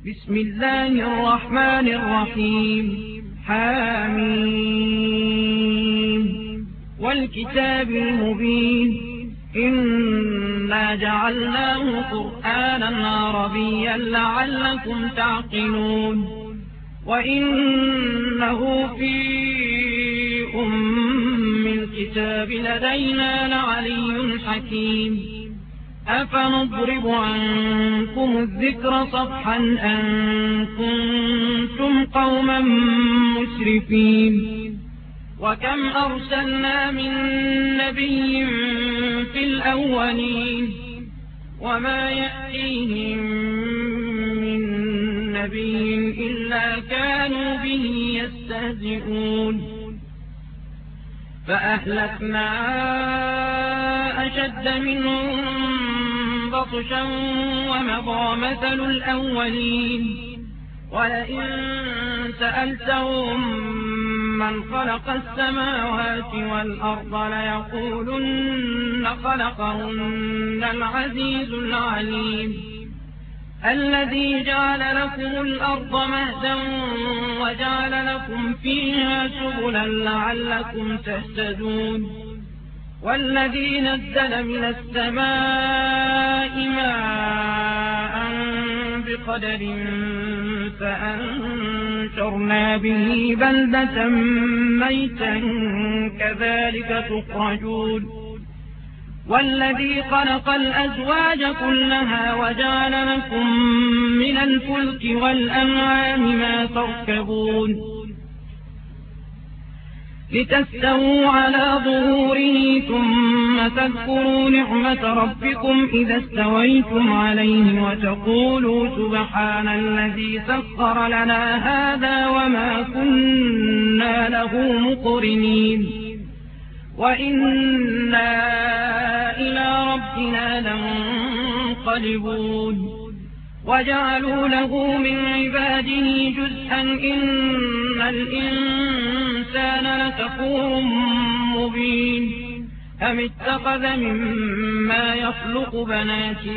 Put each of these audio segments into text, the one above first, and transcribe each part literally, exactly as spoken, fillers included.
بسم الله الرحمن الرحيم حميم والكتاب المبين إنا جعلناه قرآنا عربيا لعلكم تعقلون وإنه في أم الكتاب لدينا لعلي حكيم أفنضرب عنكم الذكر صفحا أن كنتم قوما مسرفين وكم أرسلنا من نبي في الأولين وما يأتيهم من نبي إلا كانوا به يستهزئون فأهلكنا أشد منهم بطشا ومضى مثل الأولين ولئن سألتهم من خلق السماوات والأرض ليقولن خلقهن العزيز العليم الذي جعل لكم الأرض مهدا وجعل لكم فيها سبلا لعلكم تهتدون والذي نزل من السماء ماء بقدر فأنشرنا به بلدة ميتا كذلك تخرجون والذي خلق الأزواج كلها وجعل لكم من الفلك والأنعام ما تركبون لتستووا على ظهوره ثم تذكروا نعمة ربكم إذا استويتم عليه وتقولوا سبحان الذي سخر لنا هذا وما كنا له مقرنين وإنا إلى ربنا لمنقلبون وجعلوا له من عباده جزءا إن الإنسان لكفور مبين أم اتخذ مما يخلق بنات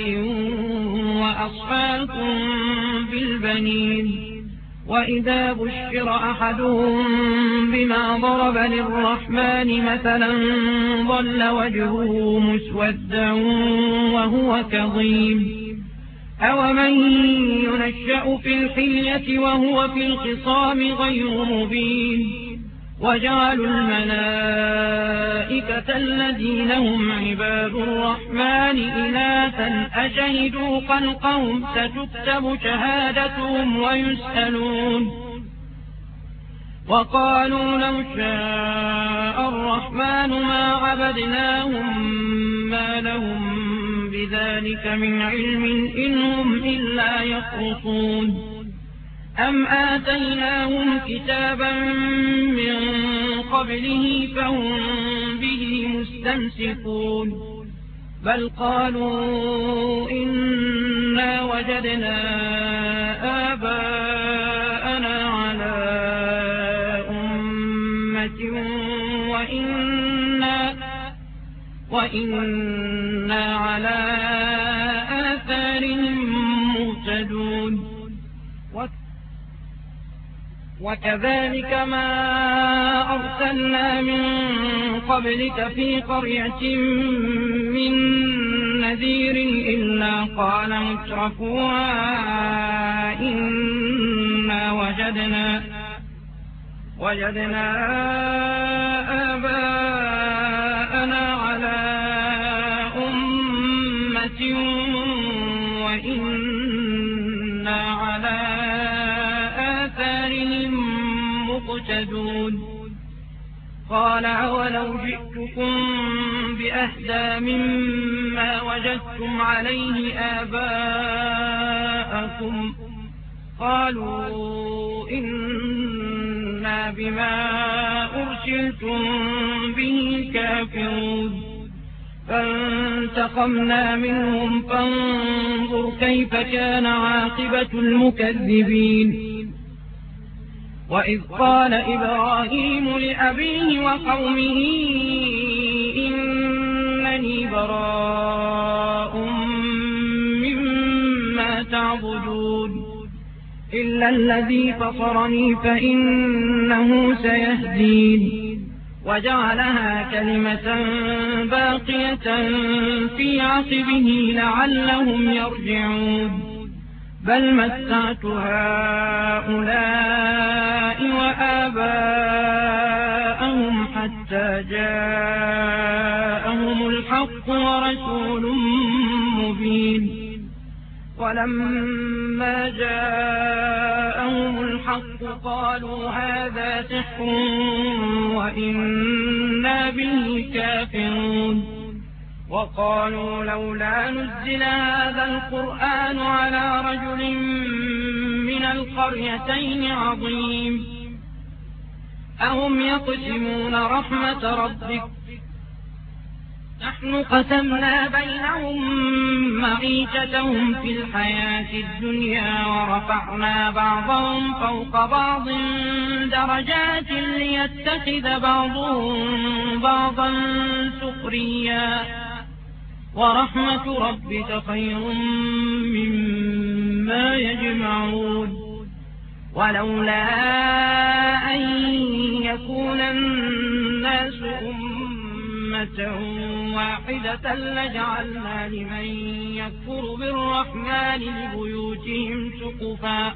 وأصفاكم بالبنين وإذا بشر أحدهم بما ضرب للرحمن مثلا ظل وجهه مسودا وهو كظيم أومن ينشأ في الحلية وهو في الخصام غير مبين وجعلوا الملائكة الذين هم عباد الرحمن إناثا أشهدوا خلقهم ستكتب شهادتهم ويسألون وقالوا لو شاء الرحمن ما عبدناهم ما لهم بذلك من علم إن هم إلا يخرصون أم آتيناهم كتابا من قبله فهم به مستمسكون بل قالوا إنا وجدنا آباءنا على أمة وإنا, وإنا على آثارهم مهتدون وكذلك ما أرسلنا من قبلك في قرية من نذير إلا قال مترفوها إنا وجدنا وجدنا آباءنا على أمة وإنا على آثارهم مقتدون قال أولو جئتكم بأهدى مما وجدتم عليه آباءكم قالوا إنا بما أرسلتم به كافرون فانتقمنا منهم فانظر كيف كان عاقبة المكذبين وإذ قال إبراهيم لأبيه وقومه إنني براء مما تعبدون إلا الذي فطرني فإنه سيهدين وجعلها كلمة باقية في عقبه لعلهم يرجعون بل متعت هؤلاء وآباءهم حتى جاءهم الحق ورسول مبين ولما جاءهم الحق قالوا هذا سحر وإنا به كافرون وقالوا لولا نزل هذا القرآن على رجل من القريتين عظيم أهم يقسمون رحمة ربك نحن قسمنا بينهم معيشتهم في الحياة الدنيا ورفعنا بعضهم فوق بعض درجات ليتخذ بعضهم بعضا سخريا ورحمة ربك خير مما يجمعون ولولا أن يكون الناس أمة واحدة لجعلنا لمن يكفر بالرحمن لبيوتهم سقفا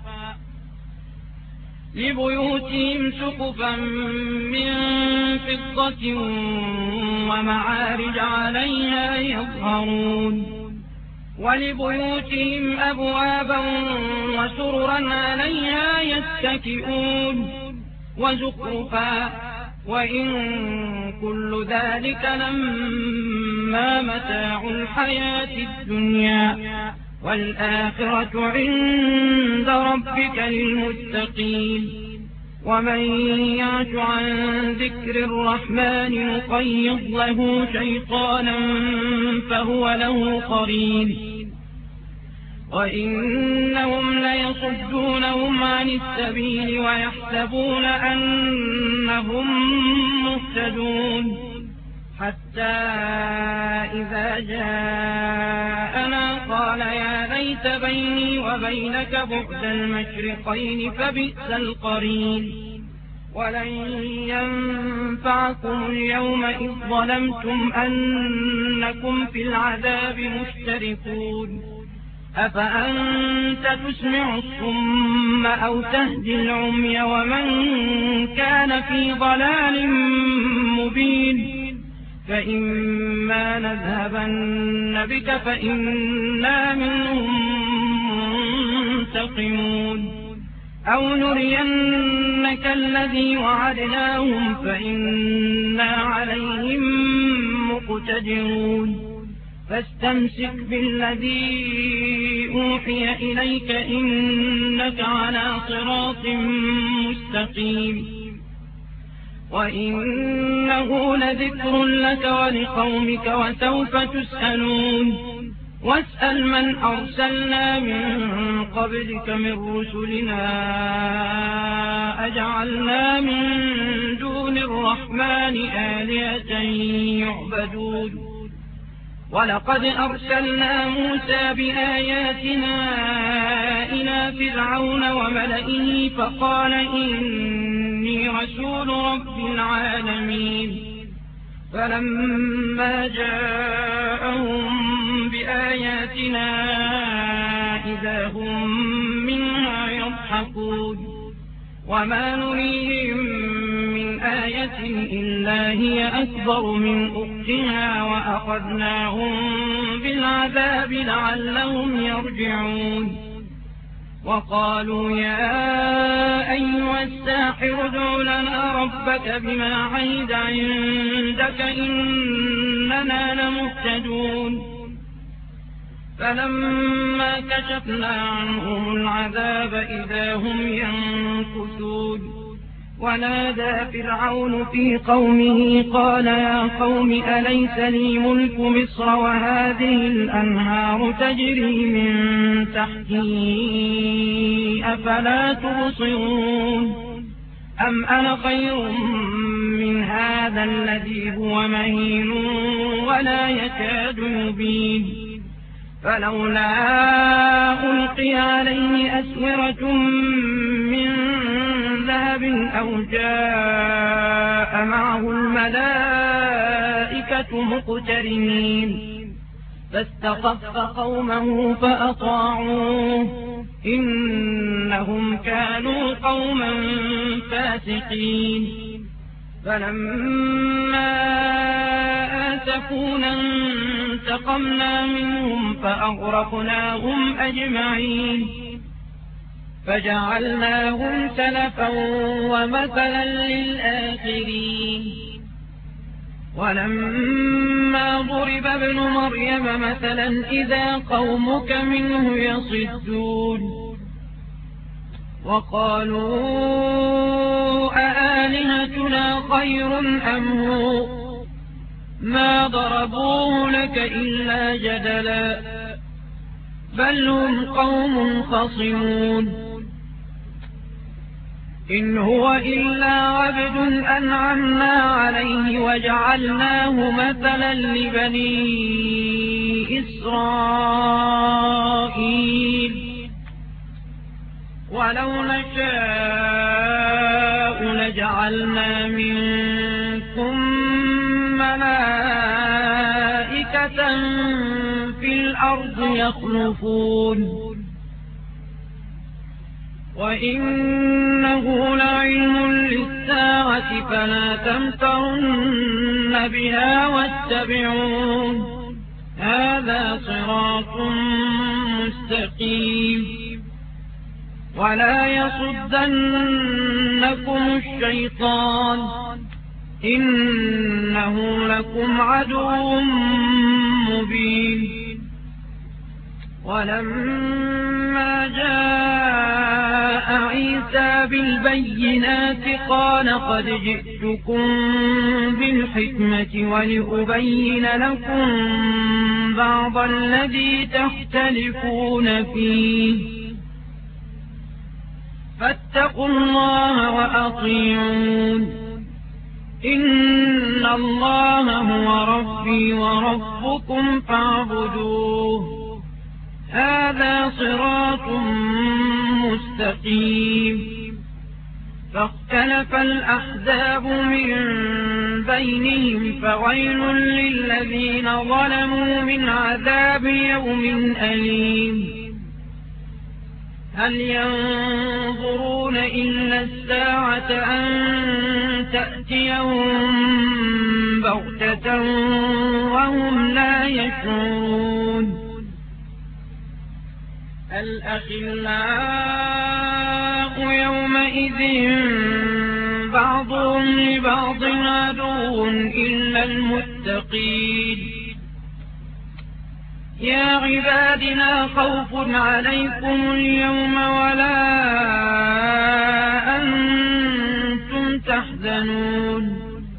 لبيوتهم سقفا من فضة ومعارج عليها يظهرون ولبيوتهم أبوابا وسررا عليها يتكئون وزخرفا وإن كل ذلك لما متاع الحياة الدنيا والآخرة عند ربك للمتقين ومن يعش عن ذكر الرحمن نقيض له شيطانا فهو له قرين وإنهم ليصدونهم عن السبيل ويحسبون أنهم مهتدون حتى إذا جاءنا قال يا ليت بيني وبينك بعد المشرقين فبئس القرين ولن ينفعكم اليوم إذ ظلمتم أنكم في العذاب مشتركون أفأنت تسمع الصم أو تهدي العمي ومن كان في ضلال مبين فإما نذهبن بك فإنا منهم منتقمون أو نرينك الذي وعدناهم فإنا عليهم مقتدرون فاستمسك بالذي أوحي إليك إنك على صراط مستقيم وإنه لذكر لك ولقومك وسوف تسألون واسأل من أرسلنا من قبلك من رسلنا أجعلنا من دون الرحمن آلهة يعبدون ولقد أرسلنا موسى بآياتنا إلى فرعون وملئه فقال إني رسول رب العالمين فلما جاءهم بآياتنا إذا هم منها يضحكون وما نريهم من آية إلا هي أكبر من أختها وأخذناهم بالعذاب لعلهم يرجعون وقالوا يا أيها الساحر ادع لنا ربك بما عهد عندك إننا لمهتدون فلما كشفنا عنهم العذاب إذا هم ينكثون ونادى فرعون في قومه قال يا قوم أليس لي ملك مصر وهذه الأنهار تجري من تحتي أفلا تبصرون أم أنا خير من هذا الذي هو مهين ولا يكاد يبين فلولا ألقي عليه أسورة من ذهب أو جاء معه الملائكة مقترنين فاستخف قومه فأطاعوه إنهم كانوا قوما فاسقين فلما آسفونا انتقمنا منهم فأغرقناهم أجمعين فجعلناهم سلفا ومثلا للآخرين ولما ضرب ابن مريم مثلا إذا قومك منه يصدون وقالوا أآلهتنا خير أم هو ما ضربوه لك إلا جدلا بل هم قوم خصمون إن هو إلا عبد أنعمنا عليه وجعلناه مثلا لبني إسرائيل ولو نشاء لجعلنا منكم ملائكة في الأرض يخلفون وإنه لعلم للساعة فلا تمترن بها واتبعون هذا صراط مستقيم ولا يصدنكم الشيطان إنه لكم عدو مبين ولما جاء عيسى بالبينات قال قد جئتكم بالحكمة ولأبين لكم بعض الذي تختلفون فيه فاتقوا الله وأطيعون إن الله هو ربي وربكم فاعبدوه هذا صراط مستقيم فاختلف الأحزاب من بينهم فويل للذين ظلموا من عذاب يوم أليم هل ينظرون إلا الساعة أن تأتيهم بغتة وهم لا يشعرون الأخلاء يومئذ بعضهم لبعض عدو إلا المتقين يا عبادنا خوف عليكم اليوم ولا أنتم تحزنون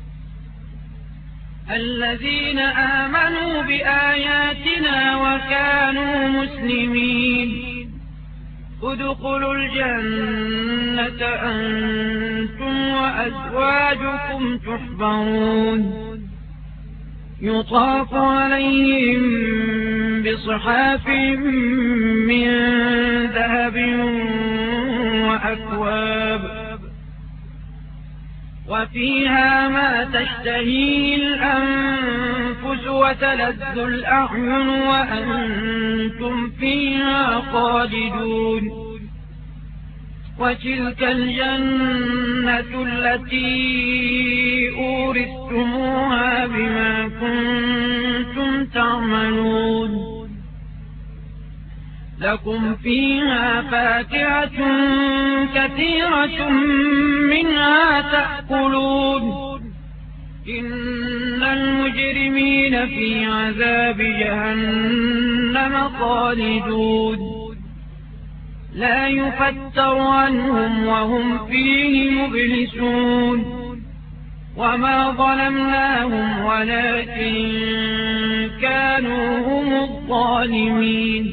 الذين آمنوا بآياتنا وكانوا مسلمين ادخلوا الجنة أنتم وأزواجكم تحبرون يطاف عليهم بصحاف من ذهب وأكواب وفيها ما تشتهيه الأنفس وتلذ الأعين وأنتم فيها خالدون وتلك الجنة التي أورثتموها بما كنتم تعملون لكم فيها فاكهة كثيرة منها تأكلون إن المجرمين في عذاب جهنم خالدون لا يفتر عنهم وهم فيه مبلسون وما ظلمناهم ولكن كانوا هم الظالمين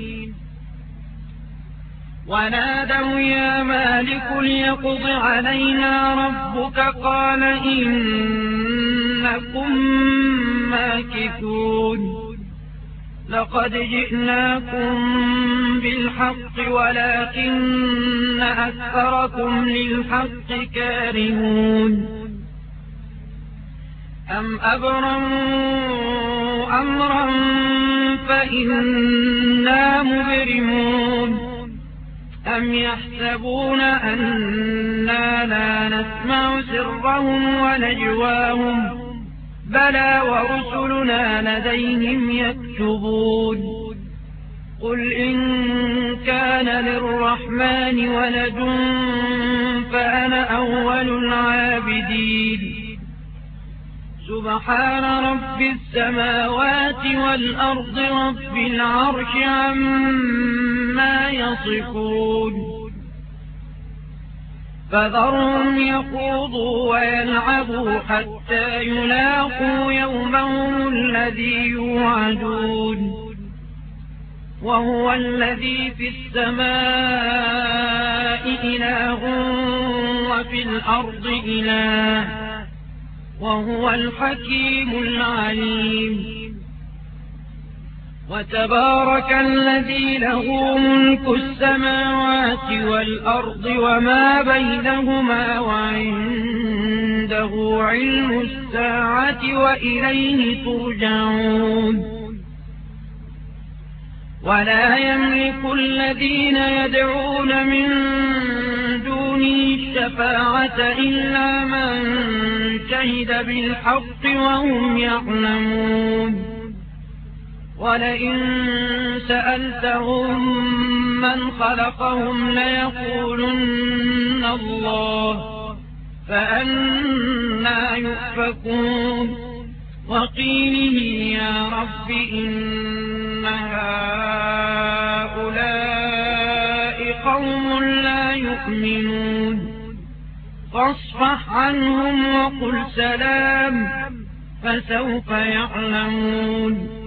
ونادوا يا مالك ليقض علينا ربك قال إنكم ماكثون لقد جئناكم بالحق ولكن أكثركم للحق كارهون أم أبرموا أمرا فإنا مبرمون أم يحسبون أنا لا نسمع سرهم ونجواهم بلى ورسلنا لديهم يكتبون قل إن كان للرحمن ولد فأنا أول العابدين سبحان رب السماوات والأرض رب العرش عما يصفون فذرهم يخوضوا ويلعبوا حتى يلاقوا يومهم الذي يوعدون وهو الذي في السماء إله وفي الأرض إله وهو الحكيم العليم وتبارك الذي له ملك السماوات والأرض وما بينهما وعنده علم الساعة وإليه ترجعون ولا يملك الذين يدعون من دونه الشفاعة إلا من شهد بالحق وهم يعلمون ولئن سألتهم من خلقهم ليقولن الله فأنى يؤفكون وقيله يا رب إن هؤلاء قوم لا يؤمنون فاصفح عنهم وقل سلام فسوف يعلمون